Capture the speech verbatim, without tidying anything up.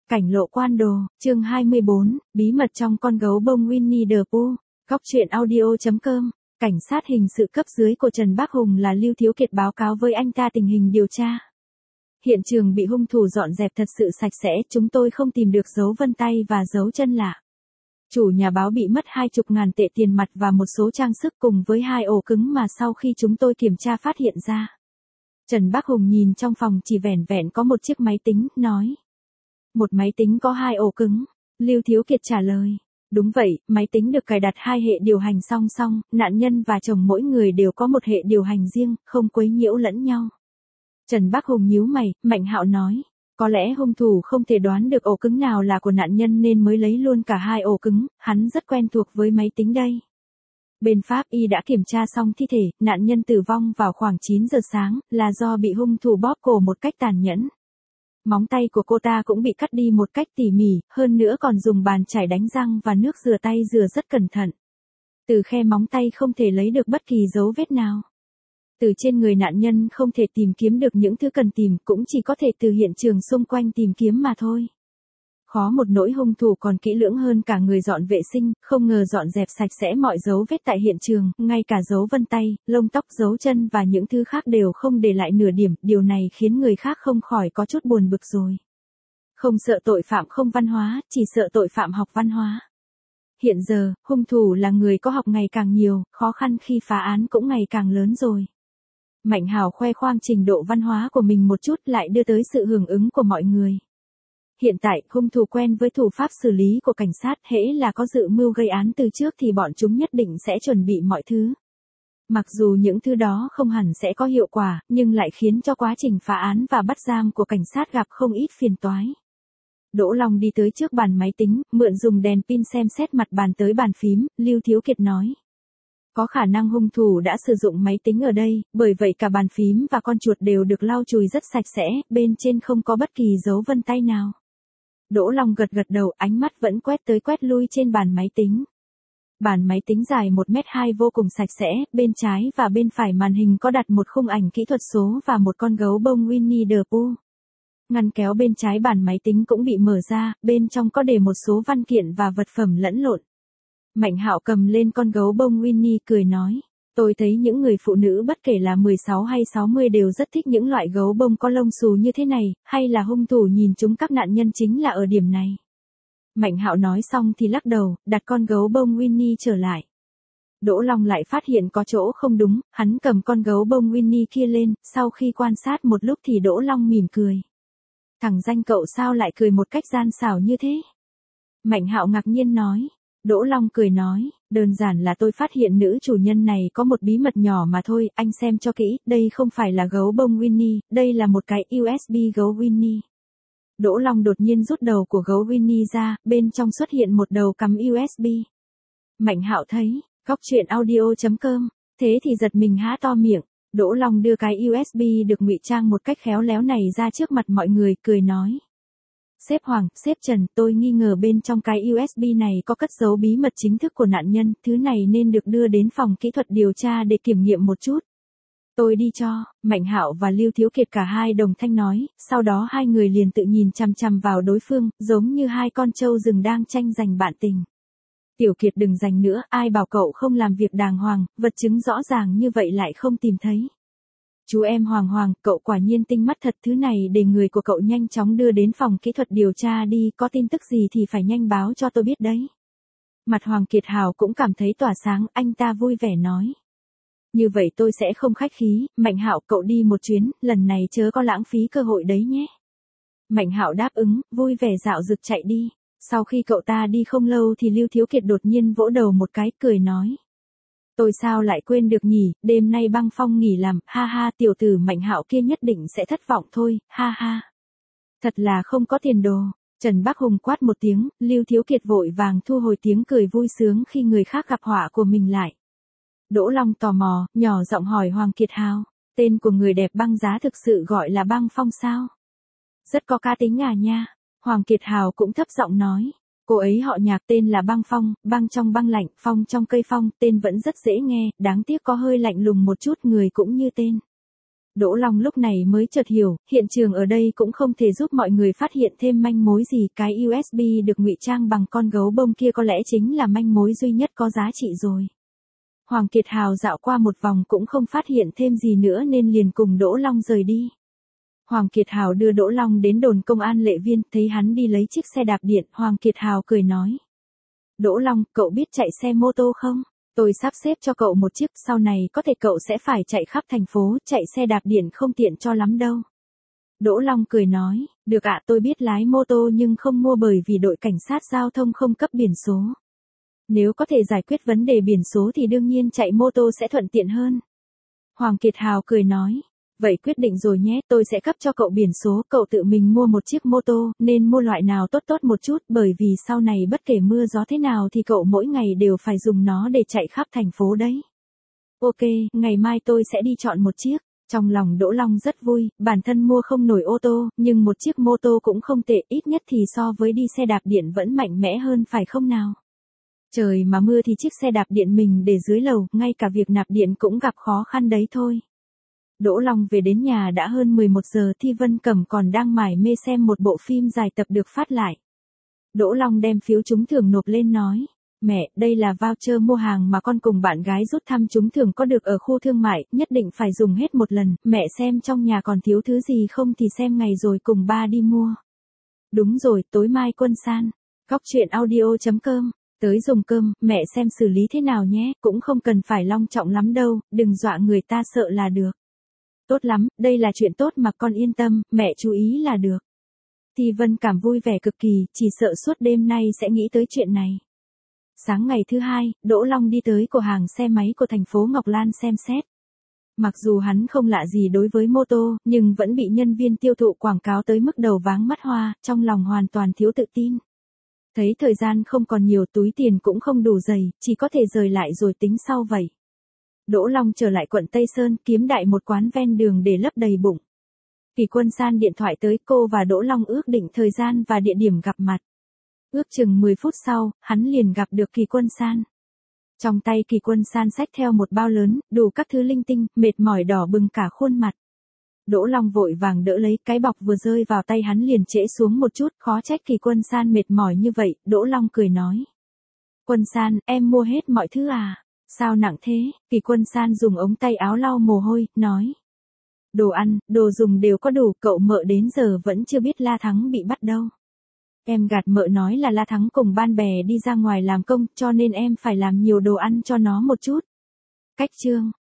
Cảnh lộ quan đồ, chương hai mươi bốn, bí mật trong con gấu bông Winnie the Pooh. Góc truyện audio.com. Cảnh sát hình sự cấp dưới của Trần Bác Hùng là Lưu Thiếu Kiệt báo cáo với anh ta tình hình điều tra. Hiện trường bị hung thủ dọn dẹp thật sự sạch sẽ, chúng tôi không tìm được dấu vân tay và dấu chân lạ. Chủ nhà báo bị mất hai chục ngàn tệ tiền mặt và một số trang sức cùng với hai ổ cứng mà sau khi chúng tôi kiểm tra phát hiện ra. Trần Bác Hùng nhìn trong phòng chỉ vẻn vẹn có một chiếc máy tính, nói. Một máy tính có hai ổ cứng. Lưu Thiếu Kiệt trả lời. Đúng vậy, máy tính được cài đặt hai hệ điều hành song song, nạn nhân và chồng mỗi người đều có một hệ điều hành riêng, không quấy nhiễu lẫn nhau. Trần Bác Hùng nhíu mày, Mạnh Hạo nói. Có lẽ hung thủ không thể đoán được ổ cứng nào là của nạn nhân nên mới lấy luôn cả hai ổ cứng, hắn rất quen thuộc với máy tính đây. Bên Pháp y đã kiểm tra xong thi thể, nạn nhân tử vong vào khoảng chín giờ sáng, là do bị hung thủ bóp cổ một cách tàn nhẫn. Móng tay của cô ta cũng bị cắt đi một cách tỉ mỉ, hơn nữa còn dùng bàn chải đánh răng và nước rửa tay rửa rất cẩn thận. Từ khe móng tay không thể lấy được bất kỳ dấu vết nào. Từ trên người nạn nhân không thể tìm kiếm được những thứ cần tìm, cũng chỉ có thể từ hiện trường xung quanh tìm kiếm mà thôi. Khó một nỗi hung thủ còn kỹ lưỡng hơn cả người dọn vệ sinh, không ngờ dọn dẹp sạch sẽ mọi dấu vết tại hiện trường, ngay cả dấu vân tay, lông tóc, dấu chân và những thứ khác đều không để lại nửa điểm, điều này khiến người khác không khỏi có chút buồn bực rồi. Không sợ tội phạm không văn hóa, chỉ sợ tội phạm học văn hóa. Hiện giờ, hung thủ là người có học ngày càng nhiều, khó khăn khi phá án cũng ngày càng lớn rồi. Mạnh Hảo khoe khoang trình độ văn hóa của mình một chút lại đưa tới sự hưởng ứng của mọi người. Hiện tại, hung thủ quen với thủ pháp xử lý của cảnh sát, hễ là có dự mưu gây án từ trước thì bọn chúng nhất định sẽ chuẩn bị mọi thứ. Mặc dù những thứ đó không hẳn sẽ có hiệu quả, nhưng lại khiến cho quá trình phá án và bắt giam của cảnh sát gặp không ít phiền toái. Đỗ Long đi tới trước bàn máy tính, mượn dùng đèn pin xem xét mặt bàn tới bàn phím, Lưu Thiếu Kiệt nói. Có khả năng hung thủ đã sử dụng máy tính ở đây, bởi vậy cả bàn phím và con chuột đều được lau chùi rất sạch sẽ, bên trên không có bất kỳ dấu vân tay nào. Đỗ Long gật gật đầu, ánh mắt vẫn quét tới quét lui trên bàn máy tính. Bàn máy tính dài một mét hai vô cùng sạch sẽ, bên trái và bên phải màn hình có đặt một khung ảnh kỹ thuật số và một con gấu bông Winnie the Pooh. Ngăn kéo bên trái bàn máy tính cũng bị mở ra, bên trong có để một số văn kiện và vật phẩm lẫn lộn. Mạnh Hạo cầm lên con gấu bông Winnie cười nói. Tôi thấy những người phụ nữ bất kể là mười sáu hay sáu mươi đều rất thích những loại gấu bông có lông xù như thế này, hay là hung thủ nhìn chúng các nạn nhân chính là ở điểm này. Mạnh Hạo nói xong thì lắc đầu, đặt con gấu bông Winnie trở lại. Đỗ Long lại phát hiện có chỗ không đúng, hắn cầm con gấu bông Winnie kia lên, sau khi quan sát một lúc thì Đỗ Long mỉm cười. Thằng danh cậu sao lại cười một cách gian xảo như thế? Mạnh Hạo ngạc nhiên nói. Đỗ Long cười nói, đơn giản là tôi phát hiện nữ chủ nhân này có một bí mật nhỏ mà thôi, anh xem cho kỹ, đây không phải là gấu bông Winnie, đây là một cái u ét bê gấu Winnie. Đỗ Long đột nhiên rút đầu của gấu Winnie ra, bên trong xuất hiện một đầu cắm u ét bê. Mạnh Hạo thấy, góc truyện audio.com, thế thì giật mình há to miệng. Đỗ Long đưa cái u ét bê được ngụy trang một cách khéo léo này ra trước mặt mọi người, cười nói. Sếp Hoàng, sếp Trần, tôi nghi ngờ bên trong cái u ét bê này có cất giấu bí mật chính thức của nạn nhân, thứ này nên được đưa đến phòng kỹ thuật điều tra để kiểm nghiệm một chút. Tôi đi cho, Mạnh Hạo và Lưu Thiếu Kiệt cả hai đồng thanh nói, sau đó hai người liền tự nhìn chằm chằm vào đối phương, giống như hai con trâu rừng đang tranh giành bạn tình. Tiểu Kiệt đừng giành nữa, ai bảo cậu không làm việc đàng hoàng, vật chứng rõ ràng như vậy lại không tìm thấy. Chú em Hoàng Hoàng, cậu quả nhiên tinh mắt thật, thứ này để người của cậu nhanh chóng đưa đến phòng kỹ thuật điều tra đi, có tin tức gì thì phải nhanh báo cho tôi biết đấy. Mặt Hoàng Kiệt Hào cũng cảm thấy tỏa sáng, anh ta vui vẻ nói. Như vậy tôi sẽ không khách khí, Mạnh Hạo cậu đi một chuyến, lần này chớ có lãng phí cơ hội đấy nhé. Mạnh Hạo đáp ứng, vui vẻ dạo dực chạy đi. Sau khi cậu ta đi không lâu thì Lưu Thiếu Kiệt đột nhiên vỗ đầu một cái, cười nói. Tôi sao lại quên được nhỉ, đêm nay Băng Phong nghỉ làm, ha ha, tiểu tử Mạnh Hạo kia nhất định sẽ thất vọng thôi, ha ha. Thật là không có tiền đồ. Trần Bác Hùng quát một tiếng, Lưu Thiếu Kiệt vội vàng thu hồi tiếng cười vui sướng khi người khác gặp họa của mình lại. Đỗ Long tò mò, nhỏ giọng hỏi Hoàng Kiệt Hào, tên của người đẹp băng giá thực sự gọi là Băng Phong sao? Rất có cá tính à nha. Hoàng Kiệt Hào cũng thấp giọng nói. Cô ấy họ Nhạc, tên là Băng Phong, băng trong băng lạnh, phong trong cây phong, tên vẫn rất dễ nghe, đáng tiếc có hơi lạnh lùng một chút, người cũng như tên. Đỗ Long lúc này mới chợt hiểu, hiện trường ở đây cũng không thể giúp mọi người phát hiện thêm manh mối gì, cái u ét bê được ngụy trang bằng con gấu bông kia có lẽ chính là manh mối duy nhất có giá trị rồi. Hoàng Kiệt Hào dạo qua một vòng cũng không phát hiện thêm gì nữa nên liền cùng Đỗ Long rời đi. Hoàng Kiệt Hào đưa Đỗ Long đến đồn công an Lệ Viên, thấy hắn đi lấy chiếc xe đạp điện, Hoàng Kiệt Hào cười nói. Đỗ Long, cậu biết chạy xe mô tô không? Tôi sắp xếp cho cậu một chiếc, sau này có thể cậu sẽ phải chạy khắp thành phố, chạy xe đạp điện không tiện cho lắm đâu. Đỗ Long cười nói, được ạ, tôi biết lái mô tô nhưng không mua bởi vì đội cảnh sát giao thông không cấp biển số. Nếu có thể giải quyết vấn đề biển số thì đương nhiên chạy mô tô sẽ thuận tiện hơn. Hoàng Kiệt Hào cười nói, vậy quyết định rồi nhé, tôi sẽ cấp cho cậu biển số, cậu tự mình mua một chiếc mô tô, nên mua loại nào tốt tốt một chút, bởi vì sau này bất kể mưa gió thế nào thì cậu mỗi ngày đều phải dùng nó để chạy khắp thành phố đấy. Ok, ngày mai tôi sẽ đi chọn một chiếc. Trong lòng Đỗ Long rất vui, bản thân mua không nổi ô tô, nhưng một chiếc mô tô cũng không tệ, ít nhất thì so với đi xe đạp điện vẫn mạnh mẽ hơn phải không nào? Trời mà mưa thì chiếc xe đạp điện mình để dưới lầu, ngay cả việc nạp điện cũng gặp khó khăn đấy thôi. Đỗ Long về đến nhà đã hơn mười một giờ, Thi Vân Cẩm còn đang mải mê xem một bộ phim dài tập được phát lại. Đỗ Long đem phiếu trúng thưởng nộp lên nói, mẹ, đây là voucher mua hàng mà con cùng bạn gái rút thăm trúng thưởng có được ở khu thương mại, nhất định phải dùng hết một lần, mẹ xem trong nhà còn thiếu thứ gì không thì xem ngày rồi cùng ba đi mua. Đúng rồi, tối mai Quân San. Góc truyện audio chấm com. Tới dùng cơm, mẹ xem xử lý thế nào nhé, cũng không cần phải long trọng lắm đâu, đừng dọa người ta sợ là được. Tốt lắm, đây là chuyện tốt mà con yên tâm, mẹ chú ý là được. Thì Vân Cảm vui vẻ cực kỳ, chỉ sợ suốt đêm nay sẽ nghĩ tới chuyện này. Sáng ngày thứ hai, Đỗ Long đi tới cửa hàng xe máy của thành phố Ngọc Lan xem xét. Mặc dù hắn không lạ gì đối với mô tô, nhưng vẫn bị nhân viên tiêu thụ quảng cáo tới mức đầu váng mắt hoa, trong lòng hoàn toàn thiếu tự tin. Thấy thời gian không còn nhiều, túi tiền cũng không đủ dày, chỉ có thể rời lại rồi tính sau vậy. Đỗ Long trở lại quận Tây Sơn, kiếm đại một quán ven đường để lấp đầy bụng. Kỳ Quân San điện thoại tới, cô và Đỗ Long ước định thời gian và địa điểm gặp mặt. Ước chừng mười phút sau, hắn liền gặp được Kỳ Quân San. Trong tay Kỳ Quân San xách theo một bao lớn, đủ các thứ linh tinh, mệt mỏi đỏ bừng cả khuôn mặt. Đỗ Long vội vàng đỡ lấy, cái bọc vừa rơi vào tay hắn liền trễ xuống một chút, khó trách Kỳ Quân San mệt mỏi như vậy, Đỗ Long cười nói. Quân San, em mua hết mọi thứ à? Sao nặng thế? Kỳ Quân San dùng ống tay áo lau mồ hôi, nói. Đồ ăn, đồ dùng đều có đủ, cậu Mợ đến giờ vẫn chưa biết La Thắng bị bắt đâu. Em gạt Mợ nói là La Thắng cùng ban bè đi ra ngoài làm công, cho nên em phải làm nhiều đồ ăn cho nó một chút. Cách chương.